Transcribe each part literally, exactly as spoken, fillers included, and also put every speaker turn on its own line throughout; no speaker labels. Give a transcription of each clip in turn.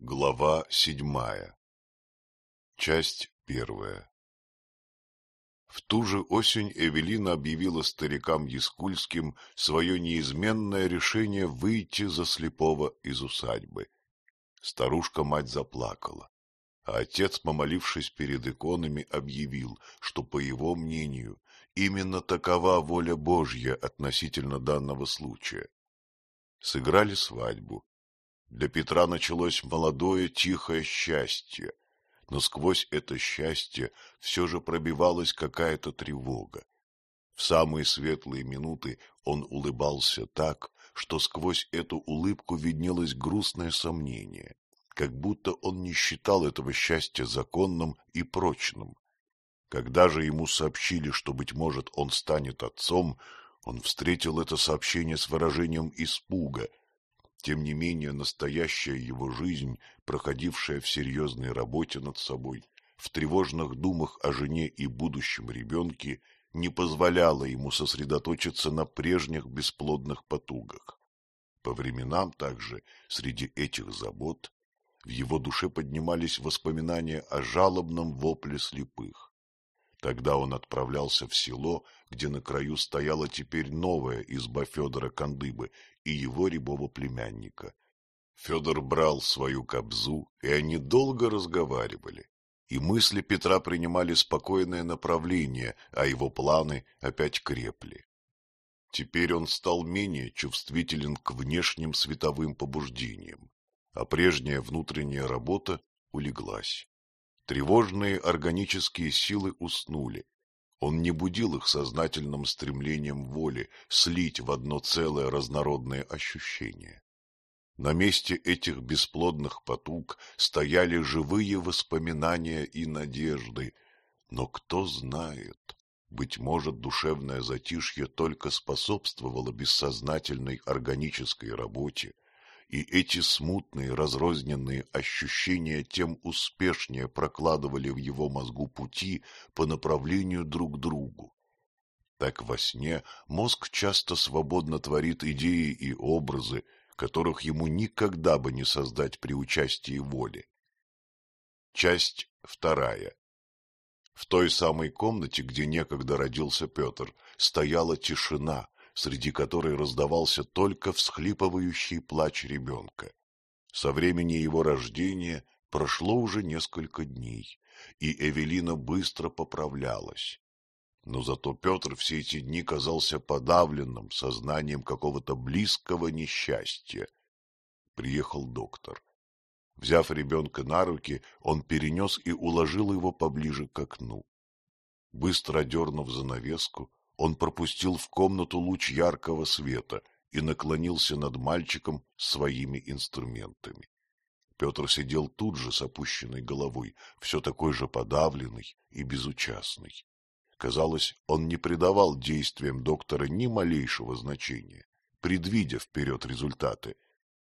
Глава седьмая. Часть первая. В ту же осень Эвелина объявила старикам Яскульским свое неизменное решение выйти за слепого из усадьбы. Старушка-мать заплакала, а отец, помолившись перед иконами, объявил, что, по его мнению, именно такова воля Божья относительно данного случая. Сыграли свадьбу. Для Петра началось молодое тихое счастье, но сквозь это счастье все же пробивалась какая-то тревога. В самые светлые минуты он улыбался так, что сквозь эту улыбку виднелось грустное сомнение, как будто он не считал этого счастья законным и прочным. Когда же ему сообщили, что, быть может, он станет отцом, он встретил это сообщение с выражением испуга. Тем не менее, настоящая его жизнь, проходившая в серьезной работе над собой, в тревожных думах о жене и будущем ребенке, не позволяла ему сосредоточиться на прежних бесплодных потугах. По временам также, среди этих забот, в его душе поднимались воспоминания о жалобном вопле слепых. Тогда он отправлялся в село, где на краю стояла теперь новая изба Федора Кандыбы и его рябого племянника. Федор брал свою кобзу, и они долго разговаривали, и мысли Петра принимали спокойное направление, а его планы опять крепли. Теперь он стал менее чувствителен к внешним световым побуждениям, а прежняя внутренняя работа улеглась. Тревожные органические силы уснули. Он не будил их сознательным стремлением воли слить в одно целое разнородные ощущения. На месте этих бесплодных потуг стояли живые воспоминания и надежды, но кто знает, быть может, душевное затишье только способствовало бессознательной органической работе, и эти смутные разрозненные ощущения тем успешнее прокладывали в его мозгу пути по направлению друг к другу. Так во сне мозг часто свободно творит идеи и образы, которых ему никогда бы не создать при участии воли. Часть вторая. В той самой комнате, где некогда родился Петр, стояла тишина, среди которой раздавался только всхлипывающий плач ребенка. Со времени его рождения прошло уже несколько дней, и Эвелина быстро поправлялась. Но зато Петр все эти дни казался подавленным сознанием какого-то близкого несчастья. Приехал доктор. Взяв ребенка на руки, он перенес и уложил его поближе к окну. Быстро одернув занавеску, он пропустил в комнату луч яркого света и наклонился над мальчиком своими инструментами. Петр сидел тут же с опущенной головой, все такой же подавленный и безучастный. Казалось, он не придавал действиям доктора ни малейшего значения, предвидя вперед результаты.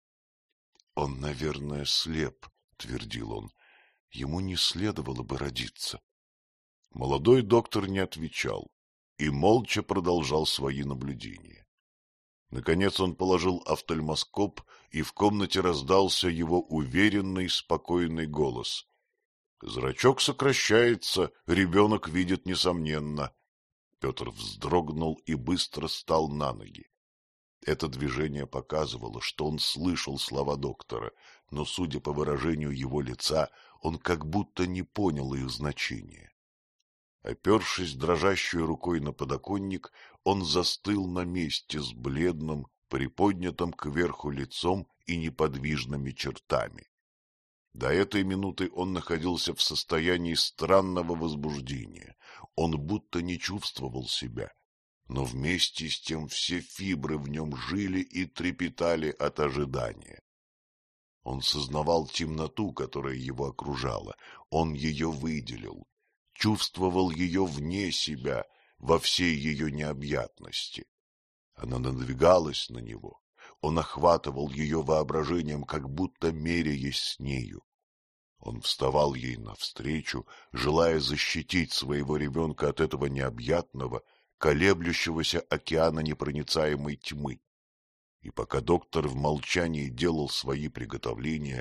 — Он, наверное, слеп, — твердил он, — ему не следовало бы родиться. Молодой доктор не отвечал и молча продолжал свои наблюдения. Наконец он положил офтальмоскоп, и в комнате раздался его уверенный, спокойный голос. — Зрачок сокращается, ребенок видит несомненно. Петр вздрогнул и быстро встал на ноги. Это движение показывало, что он слышал слова доктора, но, судя по выражению его лица, он как будто не понял их значения. Опершись дрожащей рукой на подоконник, он застыл на месте с бледным, приподнятым кверху лицом и неподвижными чертами. До этой минуты он находился в состоянии странного возбуждения. Он будто не чувствовал себя, но вместе с тем все фибры в нем жили и трепетали от ожидания. Он сознавал темноту, которая его окружала, он ее выделил, чувствовал ее вне себя, во всей ее необъятности. Она надвигалась на него, он охватывал ее воображением, как будто меряясь с нею. Он вставал ей навстречу, желая защитить своего ребенка от этого необъятного, колеблющегося океана непроницаемой тьмы. И пока доктор в молчании делал свои приготовления,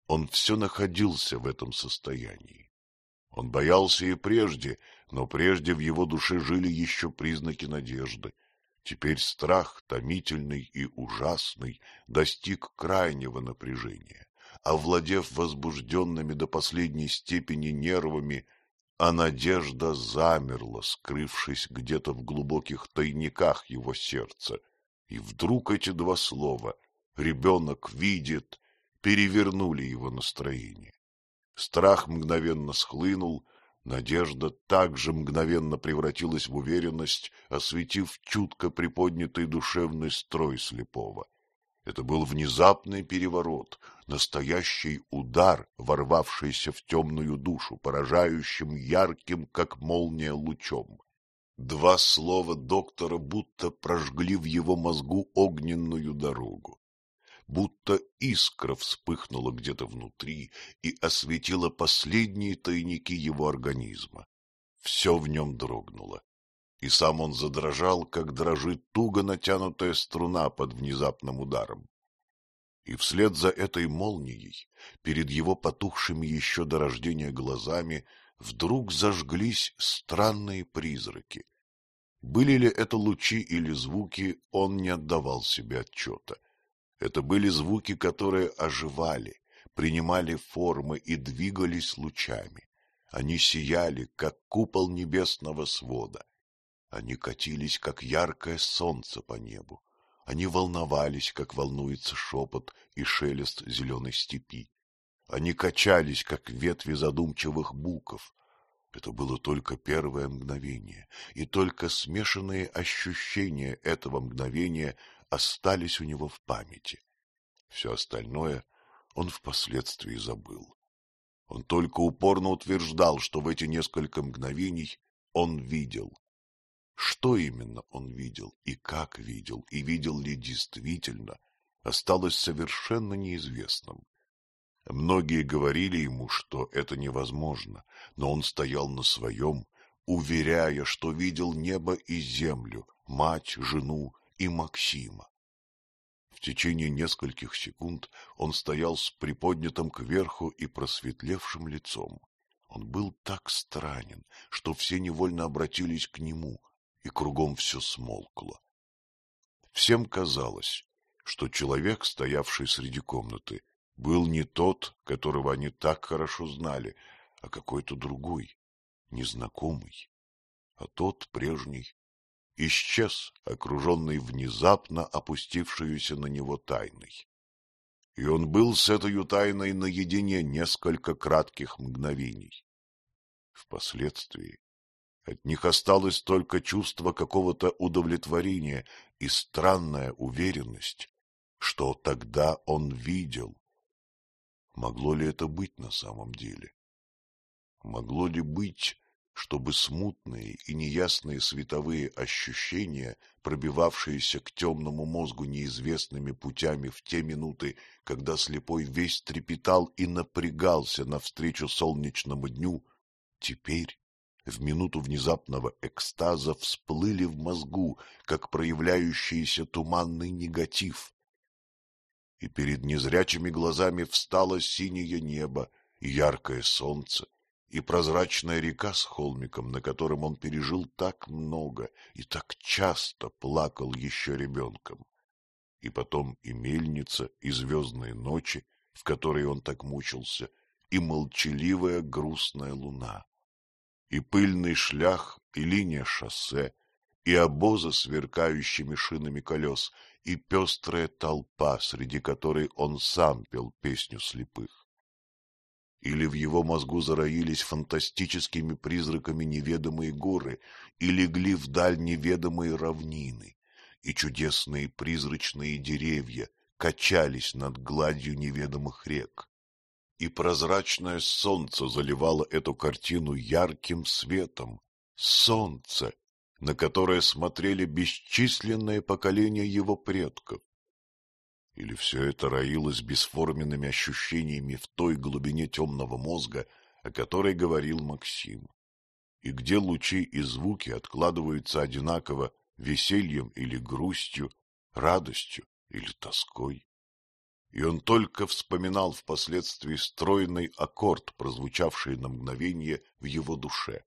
Он все находился в этом состоянии. Он боялся и прежде, но прежде в его душе жили еще признаки надежды. Теперь страх, томительный и ужасный, достиг крайнего напряжения. Овладев возбужденными до последней степени нервами, а надежда замерла, скрывшись где-то в глубоких тайниках его сердца. И вдруг эти два слова «ребенок видит» перевернули его настроение. Страх мгновенно схлынул, надежда также мгновенно превратилась в уверенность, осветив чутко приподнятый душевный строй слепого. Это был внезапный переворот, настоящий удар, ворвавшийся в темную душу, поражающим ярким, как молния, лучом. Два слова доктора будто прожгли в его мозгу огненную дорогу. Будто искра вспыхнула где-то внутри и осветила последние тайники его организма. Все в нем дрогнуло, и сам он задрожал, как дрожит туго натянутая струна под внезапным ударом. И вслед за этой молнией, перед его потухшими еще до рождения глазами, вдруг зажглись странные призраки. Были ли это лучи или звуки, он не отдавал себе отчета. Это были звуки, которые оживали, принимали формы и двигались лучами. Они сияли, как купол небесного свода. Они катились, как яркое солнце по небу. Они волновались, как волнуется шепот и шелест зеленой степи. Они качались, как ветви задумчивых буков. Это было только первое мгновение, и только смешанные ощущения этого мгновения остались у него в памяти. Все остальное он впоследствии забыл. Он только упорно утверждал, что в эти несколько мгновений он видел. Что именно он видел и как видел, и видел ли действительно, осталось совершенно неизвестным. Многие говорили ему, что это невозможно, но он стоял на своем, уверяя, что видел небо и землю, мать, жену и Максима. В течение нескольких секунд он стоял с приподнятым кверху и просветлевшим лицом. Он был так странен, что все невольно обратились к нему, и кругом все смолкло. Всем казалось, что человек, стоявший среди комнаты, был не тот, которого они так хорошо знали, а какой-то другой, незнакомый. А тот, прежний, исчез, окруженный внезапно опустившуюся на него тайной. И он был с этой тайной наедине несколько кратких мгновений. Впоследствии от них осталось только чувство какого-то удовлетворения и странная уверенность, что тогда он видел. Могло ли это быть на самом деле? Могло ли быть, чтобы смутные и неясные световые ощущения, пробивавшиеся к темному мозгу неизвестными путями в те минуты, когда слепой весь трепетал и напрягался навстречу солнечному дню, теперь, в минуту внезапного экстаза, всплыли в мозгу, как проявляющийся туманный негатив? И перед незрячими глазами встало синее небо и яркое солнце, и прозрачная река с холмиком, на котором он пережил так много и так часто плакал еще ребенком. И потом и мельница, и звездные ночи, в которые он так мучился, и молчаливая грустная луна, и пыльный шлях, и линия шоссе, и обозы с сверкающими шинами колес, и пестрая толпа, среди которой он сам пел песню слепых. Или в его мозгу зароились фантастическими призраками неведомые горы, и легли вдаль неведомые равнины, и чудесные призрачные деревья качались над гладью неведомых рек, и прозрачное солнце заливало эту картину ярким светом. Солнце, на которое смотрели бесчисленные поколения его предков. Или все это роилось бесформенными ощущениями в той глубине темного мозга, о которой говорил Максим, и где лучи и звуки откладываются одинаково весельем или грустью, радостью или тоской. и он только вспоминал впоследствии стройный аккорд, прозвучавший на мгновение в его душе.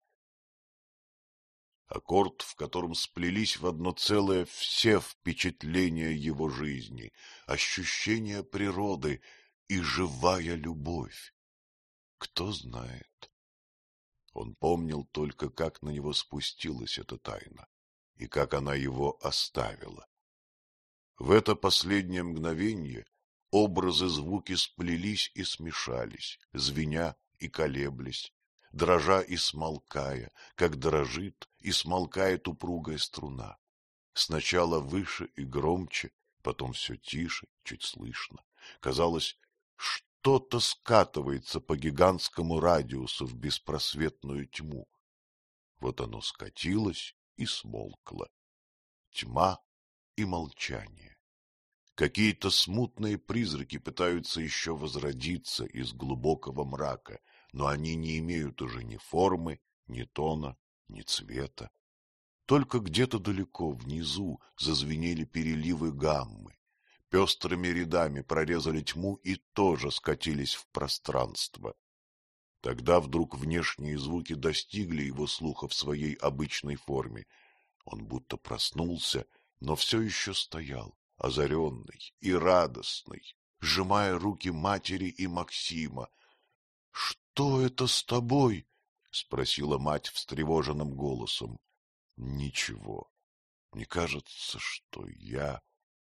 Аккорд, в котором сплелись в одно целое все впечатления его жизни, ощущения природы и живая любовь. Кто знает? Он помнил только, как на него спустилась эта тайна и как она его оставила. В это последнее мгновенье образы, звуки сплелись и смешались, звеня и колеблясь, дрожа и смолкая, как дрожит и смолкает упругая струна. Сначала выше и громче, потом все тише, чуть слышно. Казалось, что-то скатывается по гигантскому радиусу в беспросветную тьму. Вот оно скатилось и смолкло. Тьма и молчание. Какие-то смутные призраки пытаются еще возродиться из глубокого мрака, но они не имеют уже ни формы, ни тона, ни цвета. Только где-то далеко внизу зазвенели переливы гаммы, пестрыми рядами прорезали тьму и тоже скатились в пространство. Тогда вдруг внешние звуки достигли его слуха в своей обычной форме. Он будто проснулся, но все еще стоял, озаренный и радостный, сжимая руки матери и Максима. — Что это с тобой? — спросила мать встревоженным голосом. — Ничего. Мне кажется, что я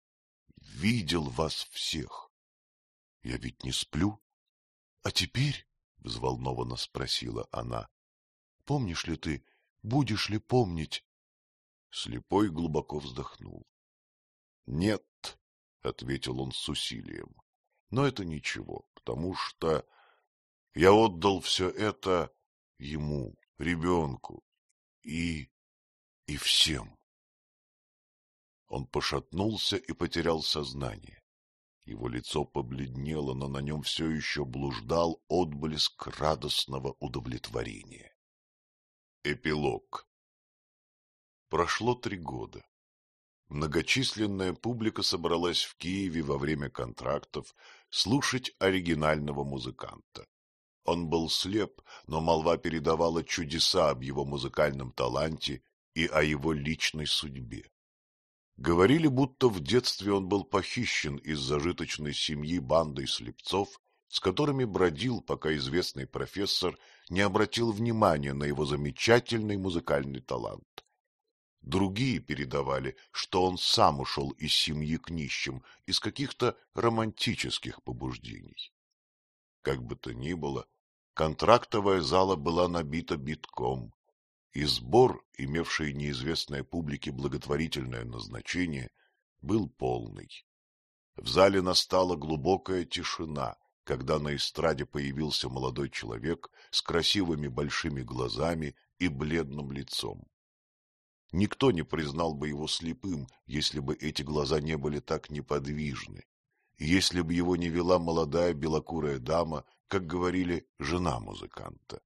видел вас всех. Я ведь не сплю. — А теперь, — взволнованно спросила она, — помнишь ли ты, будешь ли помнить? Слепой глубоко вздохнул. — Нет, — ответил он с усилием, — но это ничего, потому что я отдал все это ему, ребенку, и... и всем. Он пошатнулся и потерял сознание. Его лицо побледнело, но на нем все еще блуждал отблеск радостного удовлетворения. Эпилог. Прошло три года. Многочисленная публика собралась в Киеве во время контрактов слушать оригинального музыканта. Он был слеп, но молва передавала чудеса об его музыкальном таланте и о его личной судьбе. Говорили, будто в детстве он был похищен из зажиточной семьи бандой слепцов, с которыми бродил, пока известный профессор не обратил внимания на его замечательный музыкальный талант. Другие передавали, что он сам ушел из семьи к нищим из каких-то романтических побуждений. Как бы то ни было, контрактовая зала была набита битком, и сбор, имевший неизвестной публике благотворительное назначение, был полный. В зале настала глубокая тишина, когда на эстраде появился молодой человек с красивыми большими глазами и бледным лицом. Никто не признал бы его слепым, если бы эти глаза не были так неподвижны, и если бы его не вела молодая белокурая дама, как говорили, жена музыканта.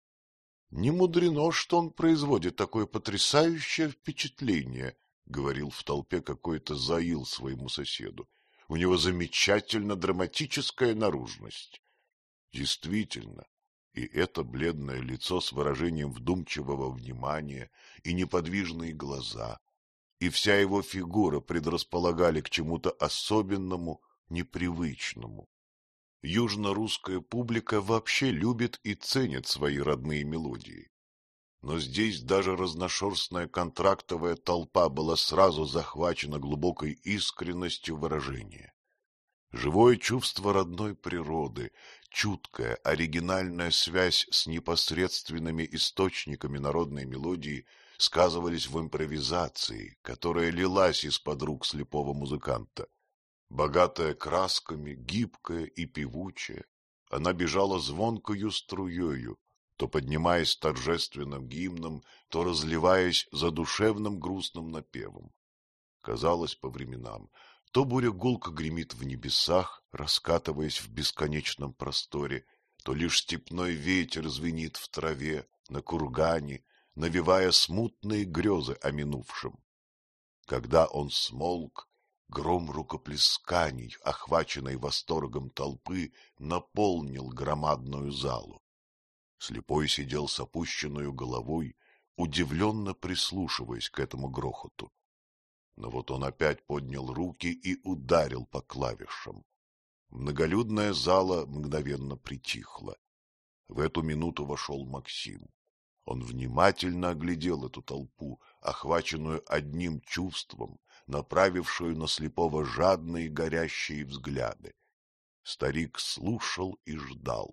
— Не мудрено, что он производит такое потрясающее впечатление, — говорил в толпе какой-то заил своему соседу. — У него замечательно драматическая наружность. Действительно, и это бледное лицо с выражением вдумчивого внимания, и неподвижные глаза, и вся его фигура предрасполагали к чему-то особенному, непривычному. Южно-русская публика вообще любит и ценит свои родные мелодии. Но здесь даже разношерстная контрактовая толпа была сразу захвачена глубокой искренностью выражения. Живое чувство родной природы, чуткая, оригинальная связь с непосредственными источниками народной мелодии сказывались в импровизации, которая лилась из-под рук слепого музыканта. Богатая красками, гибкая и певучая, она бежала звонкою струею, то поднимаясь торжественным гимном, то разливаясь задушевным грустным напевом. Казалось по временам, то буря гулко гремит в небесах, раскатываясь в бесконечном просторе, то лишь степной ветер звенит в траве, на кургане, навевая смутные грезы о минувшем. Когда он смолк, Гром рукоплесканий, охваченной восторгом толпы, наполнил громадную залу. Слепой сидел с опущенной головой, удивленно прислушиваясь к этому грохоту. Но вот он опять поднял руки и ударил по клавишам. Многолюдная зала мгновенно притихла. В эту минуту вошел Максим. Он внимательно оглядел эту толпу, охваченную одним чувством, направившую на слепого жадные горящие взгляды. Старик слушал и ждал.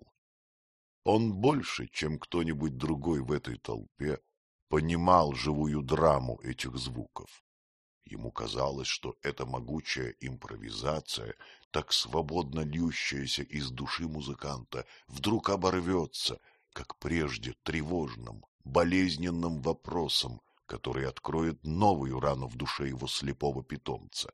Он больше, чем кто-нибудь другой в этой толпе, понимал живую драму этих звуков. Ему казалось, что эта могучая импровизация, так свободно льющаяся из души музыканта, вдруг оборвется, как прежде, тревожным, болезненным вопросом, который откроет новую рану в душе его слепого питомца.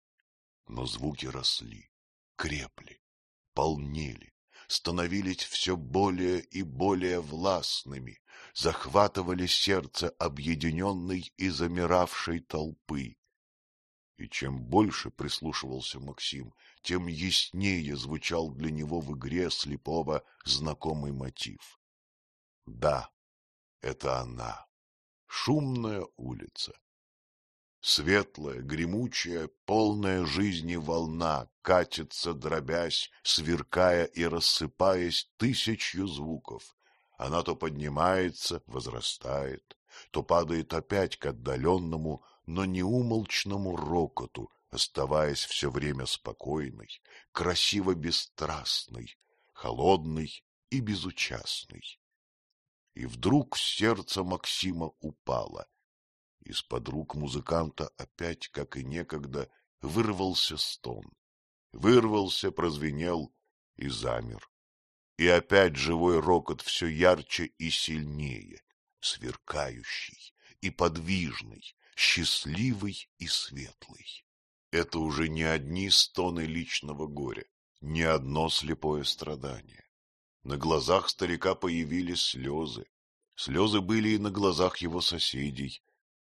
Но звуки росли, крепли, полнели, становились все более и более властными, захватывали сердце объединенной и замиравшей толпы. И чем больше прислушивался Максим, тем яснее звучал для него в игре слепого знакомый мотив. Да, это она, шумная улица. Светлая, гремучая, полная жизни волна катится, дробясь, сверкая и рассыпаясь тысячью звуков. Она то поднимается, возрастает, то падает опять к отдаленному, но неумолчному рокоту, оставаясь все время спокойной, красиво бесстрастной, холодной и безучастной. И вдруг сердце Максима упало. Из-под рук музыканта опять, как и некогда, вырвался стон. Вырвался, прозвенел и замер. И опять живой рокот все ярче и сильнее, сверкающий и подвижный, счастливый и светлый. Это уже не одни стоны личного горя, не одно слепое страдание. На глазах старика появились слезы. Слезы были и на глазах его соседей.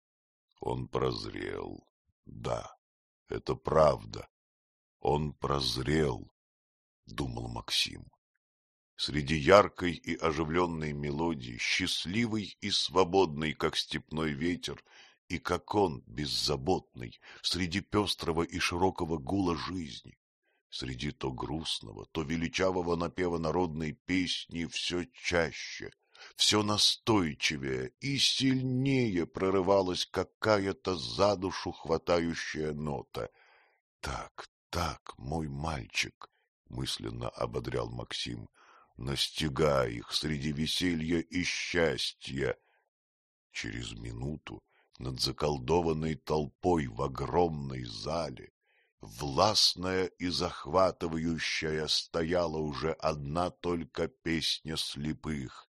Он прозрел. Да, это правда. Он прозрел, думал Максим. Среди яркой и оживленной мелодии, счастливый и свободный, как степной ветер, и как он, беззаботный, среди пестрого и широкого гула жизни, среди то грустного, то величавого напева народной песни все чаще, все настойчивее и сильнее прорывалась какая-то за душу хватающая нота. Так, так, мой мальчик, мысленно ободрял Максим, настигай их среди веселья и счастья. Через минуту над заколдованной толпой в огромной зале, властная и захватывающая, стояла уже одна только песня слепых.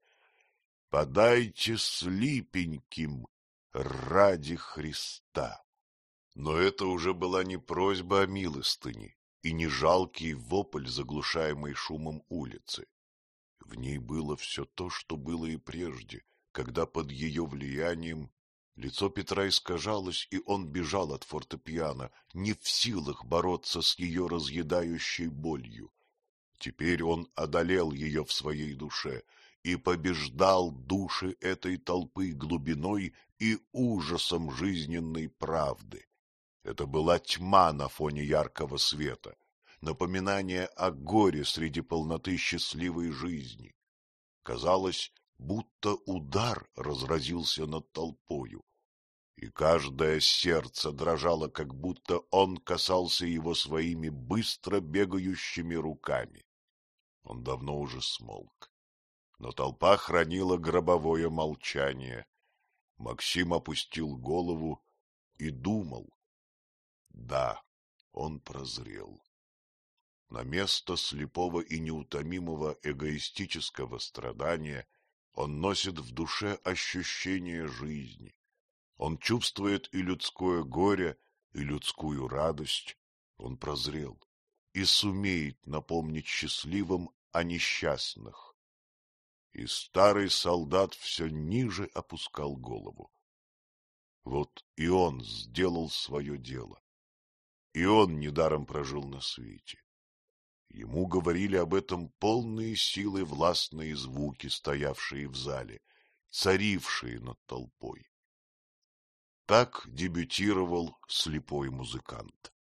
«Подайте слипеньким ради Христа». Но это уже была не просьба о милостыне и не жалкий вопль, заглушаемый шумом улицы. В ней было все то, что было и прежде, когда под ее влиянием лицо Петра искажалось, и он бежал от фортепиано, не в силах бороться с ее разъедающей болью. Теперь он одолел ее в своей душе и побеждал души этой толпы глубиной и ужасом жизненной правды. Это была тьма на фоне яркого света, напоминание о горе среди полноты счастливой жизни. Казалось, будто удар разразился над толпою, и каждое сердце дрожало, как будто он касался его своими быстро бегающими руками. Он давно уже смолк, но толпа хранила гробовое молчание. Максим опустил голову и думал. Да, он прозрел. На место слепого и неутомимого эгоистического страдания он носит в душе ощущение жизни. Он чувствует и людское горе, и людскую радость. Он прозрел и сумеет напомнить счастливым о несчастных. И старый солдат все ниже опускал голову. Вот и он сделал свое дело. и он недаром прожил на свете. Ему говорили об этом полные силы властные звуки, стоявшие в зале, царившие над толпой. Так дебютировал слепой музыкант.